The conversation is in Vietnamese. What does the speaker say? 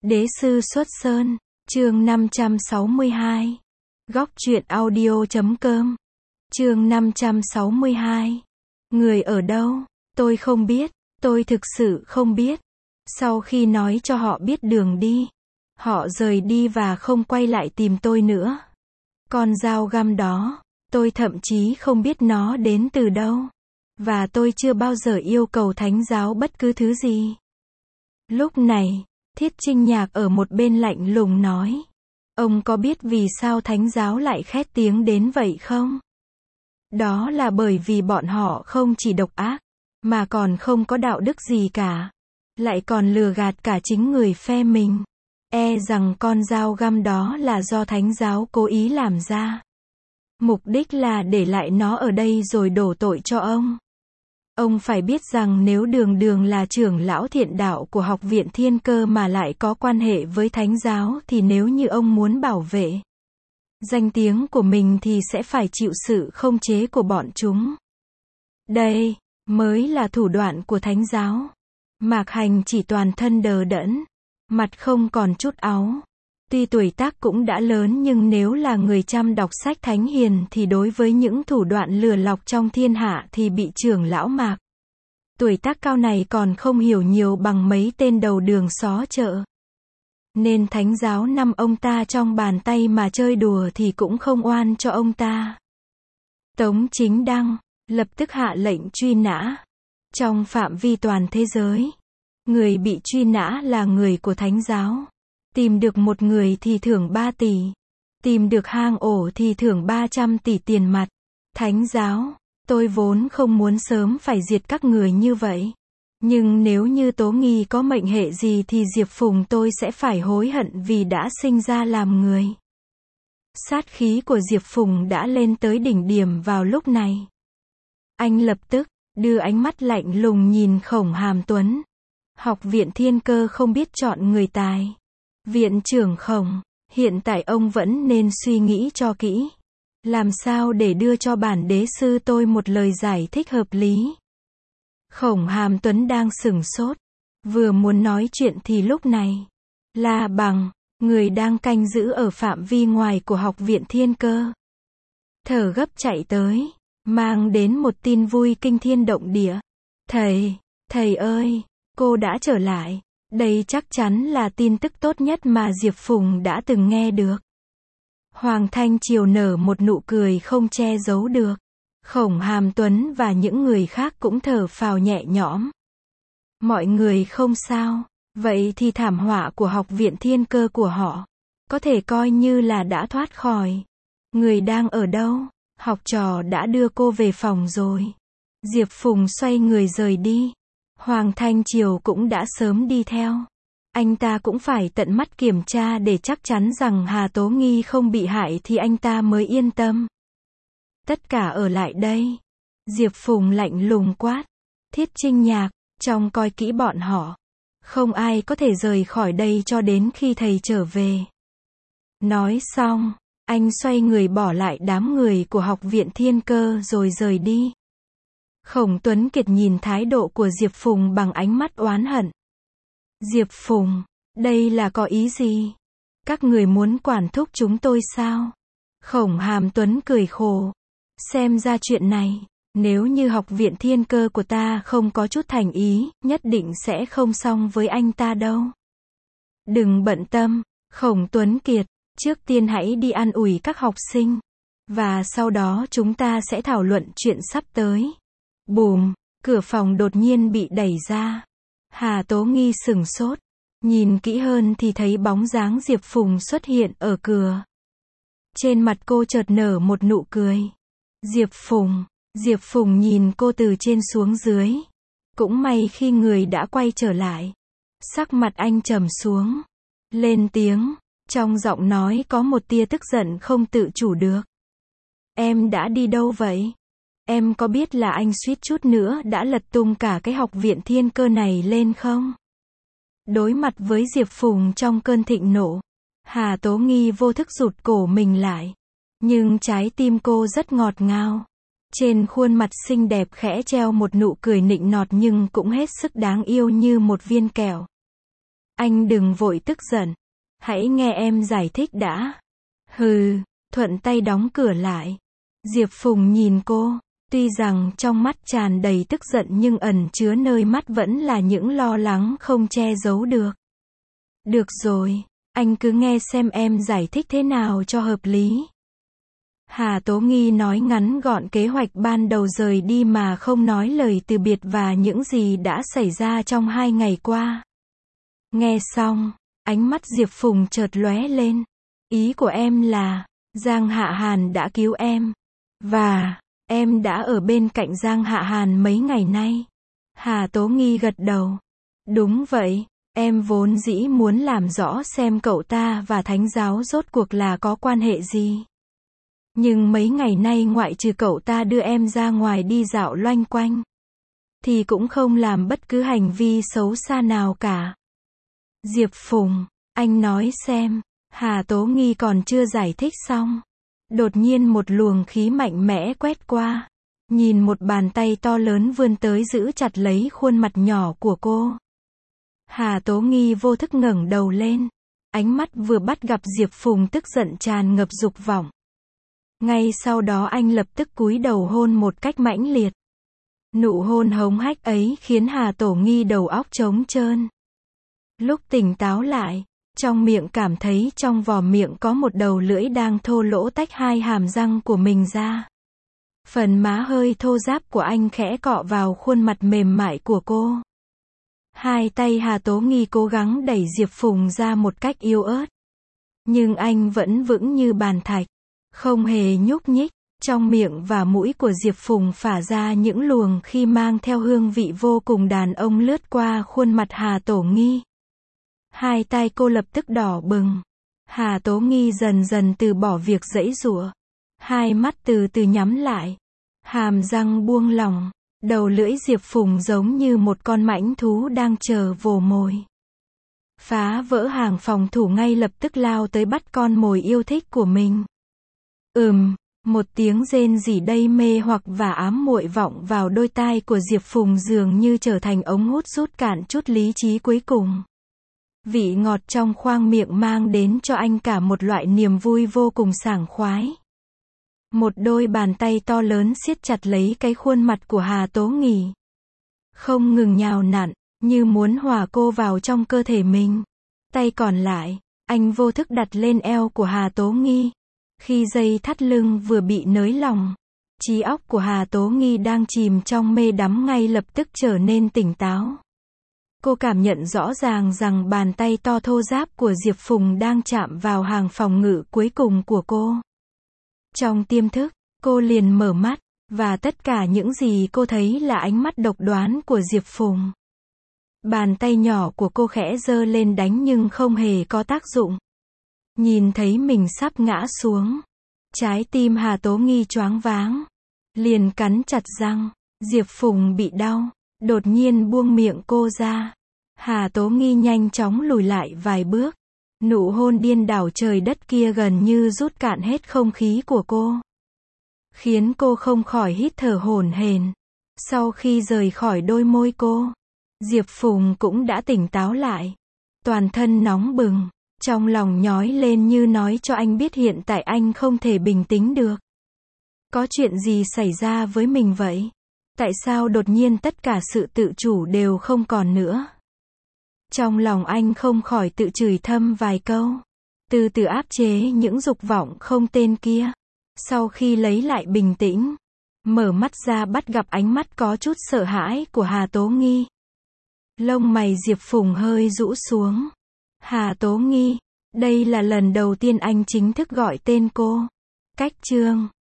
Đế sư xuất sơn, chương 562. Góc truyện audio.com. Chương 562. Người ở đâu? Tôi không biết, tôi thực sự không biết. Sau khi nói cho họ biết đường đi, họ rời đi và không quay lại tìm tôi nữa. Con dao găm đó, tôi thậm chí không biết nó đến từ đâu. Và tôi chưa bao giờ yêu cầu thánh giáo bất cứ thứ gì. Lúc này, Thiết Trinh Nhạc ở một bên lạnh lùng nói. Ông có biết vì sao thánh giáo lại khét tiếng đến vậy không? Đó là bởi vì bọn họ không chỉ độc ác, mà còn không có đạo đức gì cả. Lại còn lừa gạt cả chính người phe mình. E rằng con dao găm đó là do thánh giáo cố ý làm ra. Mục đích là để lại nó ở đây rồi đổ tội cho ông. Ông phải biết rằng nếu Đường Đường là trưởng lão thiện đạo của Học viện Thiên Cơ mà lại có quan hệ với thánh giáo thì nếu như ông muốn bảo vệ danh tiếng của mình thì sẽ phải chịu sự khống chế của bọn chúng. Đây mới là thủ đoạn của thánh giáo. Mạc Hành chỉ toàn thân đờ đẫn, mặt không còn chút áu. Tuy tuổi tác cũng đã lớn nhưng nếu là người chăm đọc sách thánh hiền thì đối với những thủ đoạn lừa lọc trong thiên hạ thì bị trưởng lão Mạc tuổi tác cao này còn không hiểu nhiều bằng mấy tên đầu đường xó chợ. Nên thánh giáo nắm ông ta trong bàn tay mà chơi đùa thì cũng không oan cho ông ta. Tống Chính Đăng lập tức hạ lệnh truy nã. Trong phạm vi toàn thế giới, người bị truy nã là người của thánh giáo. Tìm được một người thì thưởng 3 tỷ. Tìm được hang ổ thì thưởng 300 tỷ tiền mặt. Thánh giáo, tôi vốn không muốn sớm phải diệt các người như vậy. Nhưng nếu như Tố Nghi có mệnh hệ gì thì Diệp Phùng tôi sẽ phải hối hận vì đã sinh ra làm người. Sát khí của Diệp Phùng đã lên tới đỉnh điểm vào lúc này. Anh lập tức đưa ánh mắt lạnh lùng nhìn Khổng Hàm Tuấn. Học viện Thiên Cơ không biết chọn người tài. Viện trưởng Khổng, hiện tại ông vẫn nên suy nghĩ cho kỹ. Làm sao để đưa cho bản đế sư tôi một lời giải thích hợp lý. Khổng Hàm Tuấn đang sửng sốt. Vừa muốn nói chuyện thì lúc này, La Bằng, người đang canh giữ ở phạm vi ngoài của Học viện Thiên Cơ, thở gấp chạy tới, mang đến một tin vui kinh thiên động địa. Thầy ơi, cô đã trở lại. Đây chắc chắn là tin tức tốt nhất mà Diệp Phùng đã từng nghe được. Hoàng Thanh Triều nở một nụ cười không che giấu được. Khổng Hàm Tuấn và những người khác cũng thở phào nhẹ nhõm. Mọi người không sao, vậy thì thảm họa của Học viện Thiên Cơ của họ có thể coi như là đã thoát khỏi. Người đang ở đâu? Học trò đã đưa cô về phòng rồi. Diệp Phùng xoay người rời đi. Hoàng Thanh Triều cũng đã sớm đi theo. Anh ta cũng phải tận mắt kiểm tra để chắc chắn rằng Hà Tố Nghi không bị hại thì anh ta mới yên tâm. Tất cả ở lại đây. Diệp Phùng lạnh lùng quát. Thiết Trinh Nhạc, trông coi kỹ bọn họ. Không ai có thể rời khỏi đây cho đến khi thầy trở về. Nói xong, anh xoay người bỏ lại đám người của Học viện Thiên Cơ rồi rời đi. Khổng Tuấn Kiệt nhìn thái độ của Diệp Phùng bằng ánh mắt oán hận. Diệp Phùng, đây là có ý gì? Các người muốn quản thúc chúng tôi sao? Khổng Hàm Tuấn cười khổ. Xem ra chuyện này, nếu như Học viện Thiên Cơ của ta không có chút thành ý, nhất định sẽ không xong với anh ta đâu. Đừng bận tâm, Khổng Tuấn Kiệt, trước tiên hãy đi an ủi các học sinh. Và sau đó chúng ta sẽ thảo luận chuyện sắp tới. Bùm, cửa phòng đột nhiên bị đẩy ra. Hà Tố Nghi sửng sốt. Nhìn kỹ hơn thì thấy bóng dáng Diệp Phùng xuất hiện ở cửa. Trên mặt cô chợt nở một nụ cười. Diệp Phùng nhìn cô từ trên xuống dưới. Cũng may khi người đã quay trở lại. Sắc mặt anh trầm xuống. Lên tiếng, trong giọng nói có một tia tức giận không tự chủ được. Em đã đi đâu vậy? Em có biết là anh suýt chút nữa đã lật tung cả cái Học viện Thiên Cơ này lên không? Đối mặt với Diệp Phùng trong cơn thịnh nộ, Hà Tố Nghi vô thức rụt cổ mình lại. Nhưng trái tim cô rất ngọt ngào. Trên khuôn mặt xinh đẹp khẽ treo một nụ cười nịnh nọt nhưng cũng hết sức đáng yêu như một viên kẹo. Anh đừng vội tức giận. Hãy nghe em giải thích đã. Hừ, thuận tay đóng cửa lại. Diệp Phùng nhìn cô. Tuy rằng trong mắt tràn đầy tức giận nhưng ẩn chứa nơi mắt vẫn là những lo lắng không che giấu được. Được rồi, anh cứ nghe xem em giải thích thế nào cho hợp lý. Hà Tố Nghi nói ngắn gọn kế hoạch ban đầu rời đi mà không nói lời từ biệt và những gì đã xảy ra trong 2 ngày qua. Nghe xong, ánh mắt Diệp Phùng chợt lóe lên. Ý của em là, Giang Hạ Hàn đã cứu em. Và, em đã ở bên cạnh Giang Hạ Hàn mấy ngày nay. Hà Tố Nghi gật đầu. Đúng vậy, em vốn dĩ muốn làm rõ xem cậu ta và thánh giáo rốt cuộc là có quan hệ gì. Nhưng mấy ngày nay ngoại trừ cậu ta đưa em ra ngoài đi dạo loanh quanh, thì cũng không làm bất cứ hành vi xấu xa nào cả. Diệp Phùng, anh nói xem. Hà Tố Nghi còn chưa giải thích xong. Đột nhiên một luồng khí mạnh mẽ quét qua. Nhìn một bàn tay to lớn vươn tới giữ chặt lấy khuôn mặt nhỏ của cô. Hà Tố Nghi vô thức ngẩng đầu lên. Ánh mắt vừa bắt gặp Diệp Phùng tức giận tràn ngập dục vọng. Ngay sau đó anh lập tức cúi đầu hôn một cách mãnh liệt. Nụ hôn hống hách ấy khiến Hà Tố Nghi đầu óc trống trơn. Lúc tỉnh táo lại, trong miệng cảm thấy trong vò miệng có một đầu lưỡi đang thô lỗ tách hai hàm răng của mình ra. Phần má hơi thô ráp của anh khẽ cọ vào khuôn mặt mềm mại của cô. Hai tay Hà Tố Nghi cố gắng đẩy Diệp Phùng ra một cách yếu ớt. Nhưng anh vẫn vững như bàn thạch, không hề nhúc nhích. Trong miệng và mũi của Diệp Phùng phả ra những luồng khí mang theo hương vị vô cùng đàn ông lướt qua khuôn mặt Hà Tố Nghi. Hai tay cô lập tức đỏ bừng. Hà Tố Nghi dần dần từ bỏ việc giãy giụa. Hai mắt từ từ nhắm lại. Hàm răng buông lỏng. Đầu lưỡi Diệp Phùng giống như một con mãnh thú đang chờ vồ mồi. Phá vỡ hàng phòng thủ ngay lập tức lao tới bắt con mồi yêu thích của mình. Một tiếng rên rỉ đầy mê hoặc và ám muội vọng vào đôi tai của Diệp Phùng dường như trở thành ống hút rút cạn chút lý trí cuối cùng. Vị ngọt trong khoang miệng mang đến cho anh cả một loại niềm vui vô cùng sảng khoái. Một đôi bàn tay to lớn siết chặt lấy cái khuôn mặt của Hà Tố Nghi. Không ngừng nhào nặn, như muốn hòa cô vào trong cơ thể mình. Tay còn lại, anh vô thức đặt lên eo của Hà Tố Nghi. Khi dây thắt lưng vừa bị nới lỏng, trí óc của Hà Tố Nghi đang chìm trong mê đắm ngay lập tức trở nên tỉnh táo. Cô cảm nhận rõ ràng rằng bàn tay to thô ráp của Diệp Phùng đang chạm vào hàng phòng ngự cuối cùng của cô. Trong tiềm thức, cô liền mở mắt, và tất cả những gì cô thấy là ánh mắt độc đoán của Diệp Phùng. Bàn tay nhỏ của cô khẽ giơ lên đánh nhưng không hề có tác dụng. Nhìn thấy mình sắp ngã xuống, trái tim Hà Tố Nghi choáng váng, liền cắn chặt răng. Diệp Phùng bị đau, đột nhiên buông miệng cô ra. Hà Tố Nghi nhanh chóng lùi lại vài bước. Nụ hôn điên đảo trời đất kia gần như rút cạn hết không khí của cô, khiến cô không khỏi hít thở hổn hển. Sau khi rời khỏi đôi môi cô, Diệp Phùng cũng đã tỉnh táo lại. Toàn thân nóng bừng, trong lòng nhói lên như nói cho anh biết hiện tại anh không thể bình tĩnh được. Có chuyện gì xảy ra với mình vậy? Tại sao đột nhiên tất cả sự tự chủ đều không còn nữa? Trong lòng anh không khỏi tự chửi thầm vài câu, từ từ áp chế những dục vọng không tên kia. Sau khi lấy lại bình tĩnh, mở mắt ra bắt gặp ánh mắt có chút sợ hãi của Hà Tố Nghi. Lông mày Diệp Phùng hơi rũ xuống. Hà Tố Nghi, đây là lần đầu tiên anh chính thức gọi tên cô. Cách chương